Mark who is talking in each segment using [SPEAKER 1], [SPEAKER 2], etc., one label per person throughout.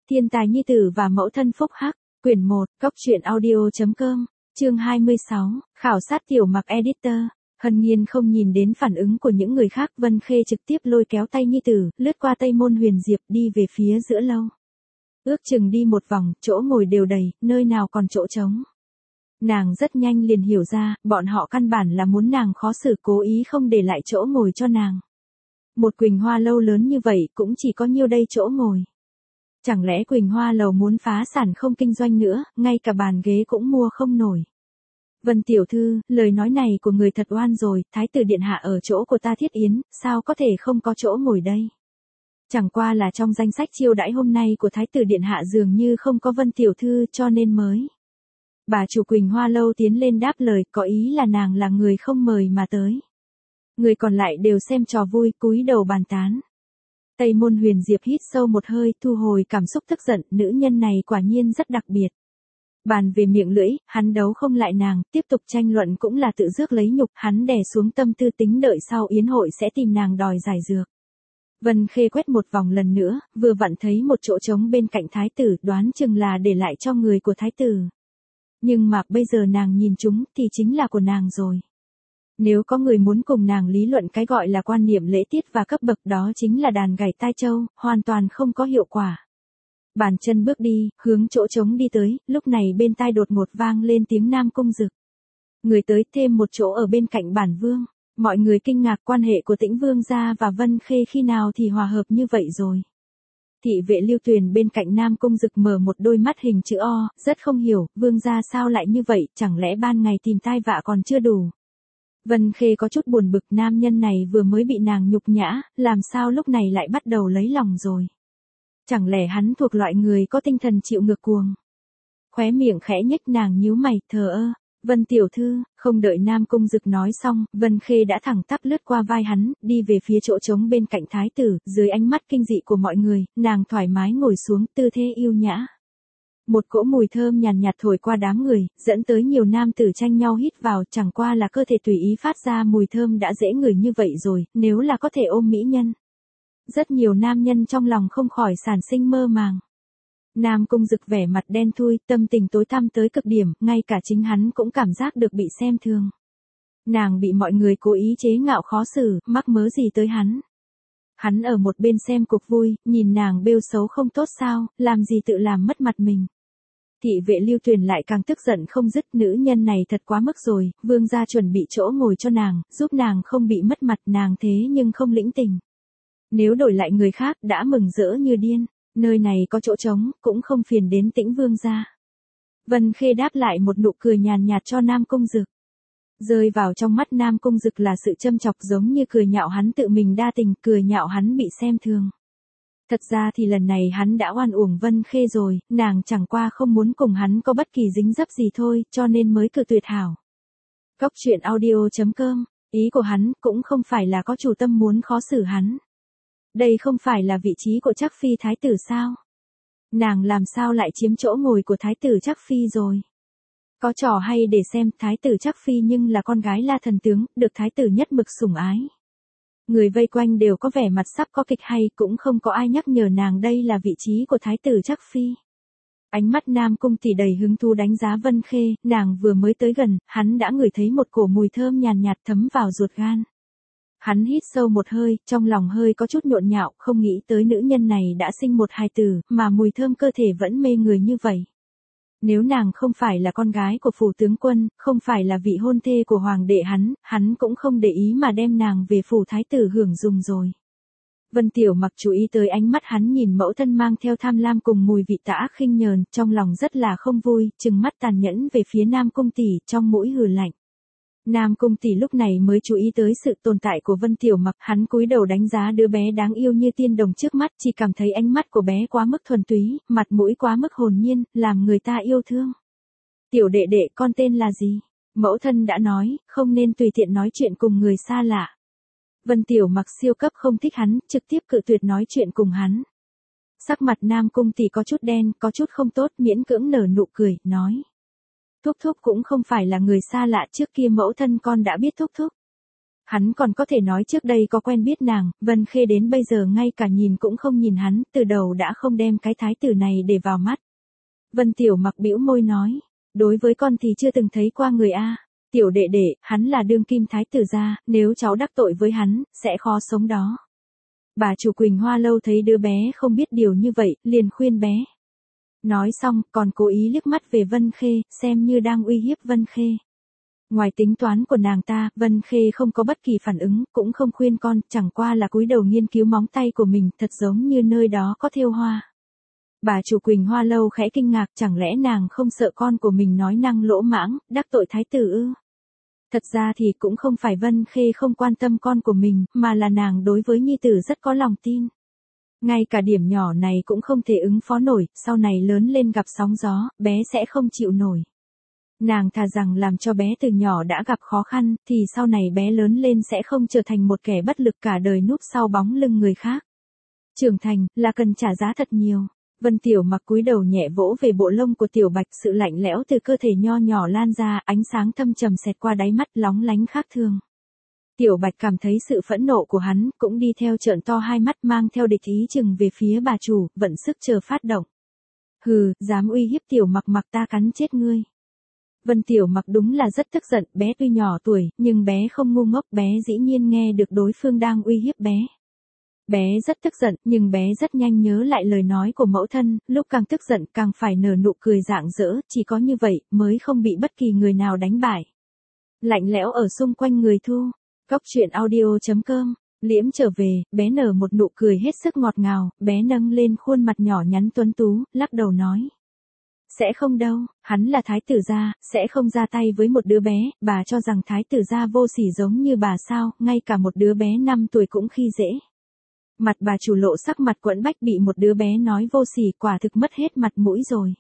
[SPEAKER 1] Thiên tài nhi tử và mẫu thân phúc hắc, quyển 1, goctruyện audio.com, chương 26, khảo sát tiểu mặc editor. Hân Nhiên không nhìn đến phản ứng của những người khác, Vân Khê trực tiếp lôi kéo tay nhi tử, lướt qua Tây Môn Huyền Diệp đi về phía giữa lâu. Ước chừng đi một vòng, chỗ ngồi đều đầy, nơi nào còn chỗ trống. Nàng rất nhanh liền hiểu ra, bọn họ căn bản là muốn nàng khó xử, cố ý không để lại chỗ ngồi cho nàng. Một Quỳnh Hoa lâu lớn như vậy cũng chỉ có nhiêu đây chỗ ngồi. Chẳng lẽ Quỳnh Hoa lầu muốn phá sản không kinh doanh nữa, ngay cả bàn ghế cũng mua không nổi. Vân tiểu thư, lời nói này của người thật oan rồi, thái tử điện hạ ở chỗ của ta Thiết Yến, sao có thể không có chỗ ngồi đây? Chẳng qua là trong danh sách chiêu đãi hôm nay của thái tử điện hạ dường như không có Vân tiểu thư cho nên mới. Bà chủ Quỳnh Hoa lâu tiến lên đáp lời, có ý là nàng là người không mời mà tới. Người còn lại đều xem trò vui, cúi đầu bàn tán. Tây Môn Huyền Diệp hít sâu một hơi, thu hồi cảm xúc tức giận, nữ nhân này quả nhiên rất đặc biệt. Bàn về miệng lưỡi, hắn đấu không lại nàng, tiếp tục tranh luận cũng là tự rước lấy nhục, hắn đè xuống tâm tư tính đợi sau yến hội sẽ tìm nàng đòi giải dược. Vân Khê quét một vòng lần nữa, vừa vặn thấy một chỗ trống bên cạnh thái tử, đoán chừng là để lại cho người của thái tử. Nhưng mà bây giờ nàng nhìn chúng thì chính là của nàng rồi. Nếu có người muốn cùng nàng lý luận cái gọi là quan niệm lễ tiết và cấp bậc, đó chính là đàn gảy tai châu, hoàn toàn không có hiệu quả. Bàn chân bước đi, hướng chỗ trống đi tới, lúc này bên tai đột ngột vang lên tiếng Nam Cung Dực. Người tới thêm một chỗ ở bên cạnh bản vương. Mọi người kinh ngạc, quan hệ của Tĩnh Vương gia và Vân Khê khi nào thì hòa hợp như vậy rồi. Thị vệ Lưu Tuyền bên cạnh Nam Cung Dực mở một đôi mắt hình chữ O, rất không hiểu, vương gia sao lại như vậy, chẳng lẽ ban ngày tìm tai vạ còn chưa đủ. Vân Khê có chút buồn bực, nam nhân này vừa mới bị nàng nhục nhã, làm sao lúc này lại bắt đầu lấy lòng rồi. Chẳng lẽ hắn thuộc loại người có tinh thần chịu ngược cuồng. Khóe miệng khẽ nhếch, nàng nhíu mày, thờ ơ. Vân tiểu thư, không đợi Nam Cung Dực nói xong, Vân Khê đã thẳng tắp lướt qua vai hắn, đi về phía chỗ trống bên cạnh thái tử, dưới ánh mắt kinh dị của mọi người, nàng thoải mái ngồi xuống, tư thế yêu nhã. Một cỗ mùi thơm nhàn nhạt thổi qua đám người, dẫn tới nhiều nam tử tranh nhau hít vào, chẳng qua là cơ thể tùy ý phát ra mùi thơm đã dễ ngửi như vậy rồi, nếu là có thể ôm mỹ nhân. Rất nhiều nam nhân trong lòng không khỏi sản sinh mơ màng. Nam Cung Dực vẻ mặt đen thui, tâm tình tối tăm tới cực điểm, ngay cả chính hắn cũng cảm giác được bị xem thường. Nàng bị mọi người cố ý chế ngạo khó xử, mắc mớ gì tới hắn. Hắn ở một bên xem cuộc vui, nhìn nàng bêu xấu không tốt sao, làm gì tự làm mất mặt mình. Thị vệ Lưu Tuyền lại càng tức giận không dứt, nữ nhân này thật quá mức rồi, vương gia chuẩn bị chỗ ngồi cho nàng, giúp nàng không bị mất mặt, nàng thế nhưng không lĩnh tình. Nếu đổi lại người khác đã mừng rỡ như điên, nơi này có chỗ trống, cũng không phiền đến Tĩnh vương gia. Vân Khê đáp lại một nụ cười nhàn nhạt cho Nam Cung Dực. Rơi vào trong mắt Nam Cung Dực là sự châm chọc, giống như cười nhạo hắn tự mình đa tình, cười nhạo hắn bị xem thường. Thật ra thì lần này hắn đã oan uổng Vân Khê rồi, nàng chẳng qua không muốn cùng hắn có bất kỳ dính dấp gì thôi, cho nên mới cự tuyệt hảo. Goctruyện audio.com, ý của hắn cũng không phải là có chủ tâm muốn khó xử hắn. Đây không phải là vị trí của Trác Phi thái tử sao? Nàng làm sao lại chiếm chỗ ngồi của thái tử Trác Phi rồi? Có trò hay để xem, thái tử Trác Phi nhưng là con gái La thần tướng, được thái tử nhất mực sủng ái. Người vây quanh đều có vẻ mặt sắp có kịch hay, cũng không có ai nhắc nhở nàng đây là vị trí của thái tử Trác Phi. Ánh mắt Nam Cung tỷ đầy hứng thú đánh giá Vân Khê, nàng vừa mới tới gần, hắn đã ngửi thấy một cổ mùi thơm nhàn nhạt thấm vào ruột gan. Hắn hít sâu một hơi, trong lòng hơi có chút nhộn nhạo, không nghĩ tới nữ nhân này đã sinh một hài tử, mà mùi thơm cơ thể vẫn mê người như vậy. Nếu nàng không phải là con gái của phủ tướng quân, không phải là vị hôn thê của hoàng đệ hắn cũng không để ý mà đem nàng về phủ thái tử hưởng dùng rồi. Vân Tiểu Mặc chú ý tới ánh mắt hắn nhìn mẫu thân mang theo tham lam cùng mùi vị tà ác khinh nhờn, trong lòng rất là không vui, trừng mắt tàn nhẫn về phía Nam Cung tỷ, trong mũi hừ lạnh. Nam Cung tỷ lúc này mới chú ý tới sự tồn tại của Vân Tiểu Mặc, hắn cúi đầu đánh giá đứa bé đáng yêu như tiên đồng trước mắt, chỉ cảm thấy ánh mắt của bé quá mức thuần túy, mặt mũi quá mức hồn nhiên, làm người ta yêu thương. Tiểu đệ đệ, con tên là gì? Mẫu thân đã nói, không nên tùy tiện nói chuyện cùng người xa lạ. Vân Tiểu Mặc siêu cấp không thích hắn, trực tiếp cự tuyệt nói chuyện cùng hắn. Sắc mặt Nam Cung tỷ có chút đen, có chút không tốt, miễn cưỡng nở nụ cười, nói. Thúc thúc cũng không phải là người xa lạ, trước kia mẫu thân con đã biết thúc thúc. Hắn còn có thể nói trước đây có quen biết nàng, Vân Khê đến bây giờ ngay cả nhìn cũng không nhìn hắn, từ đầu đã không đem cái thái tử này để vào mắt. Vân Tiểu Mặc bĩu môi nói, đối với con thì chưa từng thấy qua người a. Tiểu đệ đệ, hắn là đương kim thái tử gia, nếu cháu đắc tội với hắn, sẽ khó sống đó. Bà chủ Quỳnh Hoa lâu thấy đứa bé không biết điều như vậy, liền khuyên bé. Nói xong, còn cố ý liếc mắt về Vân Khê, xem như đang uy hiếp Vân Khê. Ngoài tính toán của nàng ta, Vân Khê không có bất kỳ phản ứng, cũng không khuyên con, chẳng qua là cúi đầu nghiên cứu móng tay của mình, thật giống như nơi đó có thêu hoa. Bà chủ Quỳnh Hoa lâu khẽ kinh ngạc, chẳng lẽ nàng không sợ con của mình nói năng lỗ mãng, đắc tội thái tử ư? Thật ra thì cũng không phải Vân Khê không quan tâm con của mình, mà là nàng đối với nhi tử rất có lòng tin. Ngay cả điểm nhỏ này cũng không thể ứng phó nổi, sau này lớn lên gặp sóng gió, bé sẽ không chịu nổi. Nàng thà rằng làm cho bé từ nhỏ đã gặp khó khăn, thì sau này bé lớn lên sẽ không trở thành một kẻ bất lực cả đời núp sau bóng lưng người khác. Trưởng thành, là cần trả giá thật nhiều. Vân Tiểu Mặc cúi đầu nhẹ vỗ về bộ lông của Tiểu Bạch, sự lạnh lẽo từ cơ thể nho nhỏ lan ra, ánh sáng thâm trầm xẹt qua đáy mắt lóng lánh khác thường. Tiểu Bạch cảm thấy sự phẫn nộ của hắn, cũng đi theo trợn to hai mắt mang theo địch ý chừng về phía bà chủ, vận sức chờ phát động. Hừ, dám uy hiếp Tiểu Mặc ta cắn chết ngươi. Vân Tiểu Mặc đúng là rất tức giận, bé tuy nhỏ tuổi, nhưng bé không ngu ngốc, bé dĩ nhiên nghe được đối phương đang uy hiếp bé. Bé rất tức giận, nhưng bé rất nhanh nhớ lại lời nói của mẫu thân, lúc càng tức giận càng phải nở nụ cười rạng rỡ, chỉ có như vậy mới không bị bất kỳ người nào đánh bại. Lạnh lẽo ở xung quanh người Thu. Góc truyện audio.com. Liễm trở về, bé nở một nụ cười hết sức ngọt ngào, bé nâng lên khuôn mặt nhỏ nhắn tuấn tú, lắc đầu nói. Sẽ không đâu, hắn là thái tử gia, sẽ không ra tay với một đứa bé, bà cho rằng thái tử gia vô sỉ giống như bà sao, ngay cả một đứa bé 5 tuổi cũng khi dễ. Mặt bà chủ lộ sắc mặt quẫn bách, bị một đứa bé nói vô sỉ, quả thực mất hết mặt mũi rồi.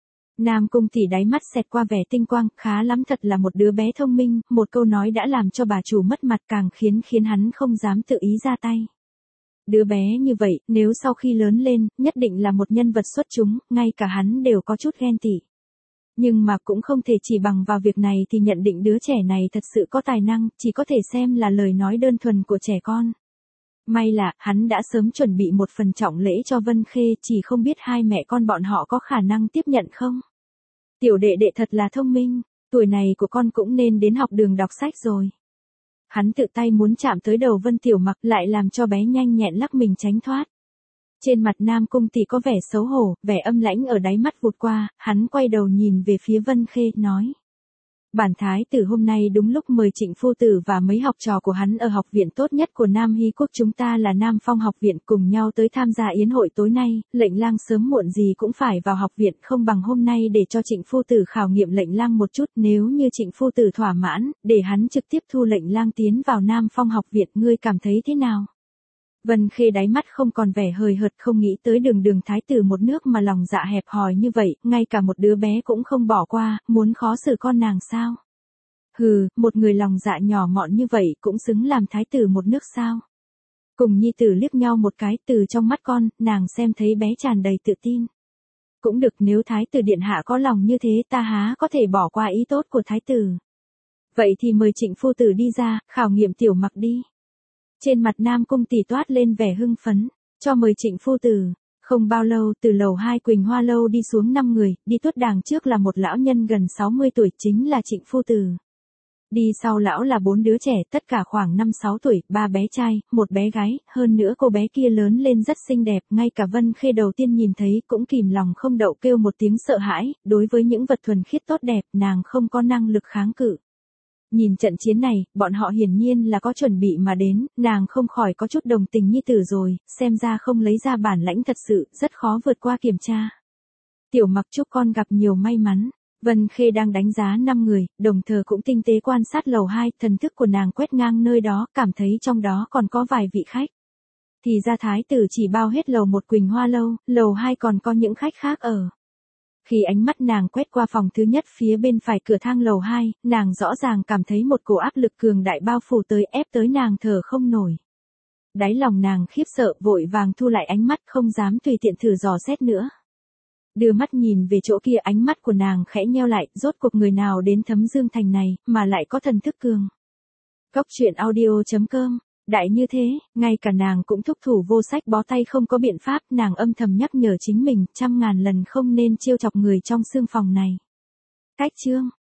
[SPEAKER 1] Nam Cung tỷ đáy mắt xẹt qua vẻ tinh quang, khá lắm, thật là một đứa bé thông minh, một câu nói đã làm cho bà chủ mất mặt, càng khiến hắn không dám tự ý ra tay. Đứa bé như vậy, nếu sau khi lớn lên, nhất định là một nhân vật xuất chúng, ngay cả hắn đều có chút ghen tị. Nhưng mà cũng không thể chỉ bằng vào việc này thì nhận định đứa trẻ này thật sự có tài năng, chỉ có thể xem là lời nói đơn thuần của trẻ con. May là, hắn đã sớm chuẩn bị một phần trọng lễ cho Vân Khê, chỉ không biết hai mẹ con bọn họ có khả năng tiếp nhận không? Tiểu đệ đệ thật là thông minh, tuổi này của con cũng nên đến học đường đọc sách rồi. Hắn tự tay muốn chạm tới đầu Vân Tiểu Mặc, lại làm cho bé nhanh nhẹn lắc mình tránh thoát. Trên mặt Nam Cung tỷ có vẻ xấu hổ, vẻ âm lãnh ở đáy mắt vụt qua, hắn quay đầu nhìn về phía Vân Khê, nói. Bản thái tử hôm nay đúng lúc mời Trịnh phu tử và mấy học trò của hắn ở học viện tốt nhất của Nam Hy quốc chúng ta là Nam Phong học viện cùng nhau tới tham gia yến hội tối nay, lệnh lang sớm muộn gì cũng phải vào học viện, không bằng hôm nay để cho Trịnh phu tử khảo nghiệm lệnh lang một chút, nếu như Trịnh phu tử thỏa mãn, để hắn trực tiếp thu lệnh lang tiến vào Nam Phong học viện, ngươi cảm thấy thế nào? Vân Khê đáy mắt không còn vẻ hời hợt, không nghĩ tới đường thái tử một nước mà lòng dạ hẹp hòi như vậy, ngay cả một đứa bé cũng không bỏ qua, muốn khó xử con nàng sao? Hừ, một người lòng dạ nhỏ mọn như vậy cũng xứng làm thái tử một nước sao? Cùng nhi tử liếc nhau một cái, từ trong mắt con, nàng xem thấy bé tràn đầy tự tin. Cũng được, nếu thái tử điện hạ có lòng như thế, ta há có thể bỏ qua ý tốt của thái tử. Vậy thì mời Trịnh phu tử đi ra, khảo nghiệm Tiểu Mặc đi. Trên mặt Nam Cung tỷ toát lên vẻ hưng phấn, cho mời Trịnh phu tử. Không bao lâu, từ lầu 2 Quỳnh Hoa lâu đi xuống 5 người, đi tuốt đàng trước là một lão nhân gần 60 tuổi, chính là Trịnh phu tử. Đi sau lão là 4 đứa trẻ, tất cả khoảng 5-6 tuổi, 3 bé trai, 1 bé gái, hơn nữa cô bé kia lớn lên rất xinh đẹp, ngay cả Vân Khê đầu tiên nhìn thấy cũng kìm lòng không đậu kêu một tiếng sợ hãi, đối với những vật thuần khiết tốt đẹp, nàng không có năng lực kháng cự. Nhìn trận chiến này, bọn họ hiển nhiên là có chuẩn bị mà đến, nàng không khỏi có chút đồng tình nhi tử rồi, xem ra không lấy ra bản lãnh thật sự, rất khó vượt qua kiểm tra. Tiểu Mặc chúc con gặp nhiều may mắn. Vân Khê đang đánh giá 5 người, đồng thời cũng tinh tế quan sát lầu 2, thần thức của nàng quét ngang nơi đó, cảm thấy trong đó còn có vài vị khách. Thì ra thái tử chỉ bao hết lầu 1 Quỳnh Hoa lâu, lầu 2 còn có những khách khác ở. Khi ánh mắt nàng quét qua phòng thứ nhất phía bên phải cửa thang lầu 2, nàng rõ ràng cảm thấy một cổ áp lực cường đại bao phủ tới, ép tới nàng thở không nổi. Đáy lòng nàng khiếp sợ, vội vàng thu lại ánh mắt, không dám tùy tiện thử dò xét nữa. Đưa mắt nhìn về chỗ kia, ánh mắt của nàng khẽ nheo lại, rốt cuộc người nào đến Thấm Dương thành này, mà lại có thần thức cường. Cốc truyện audio.com. Đại như thế, ngay cả nàng cũng thúc thủ vô sách bó tay không có biện pháp, nàng âm thầm nhắc nhở chính mình trăm ngàn lần không nên trêu chọc người trong xương phòng này. Cách chương.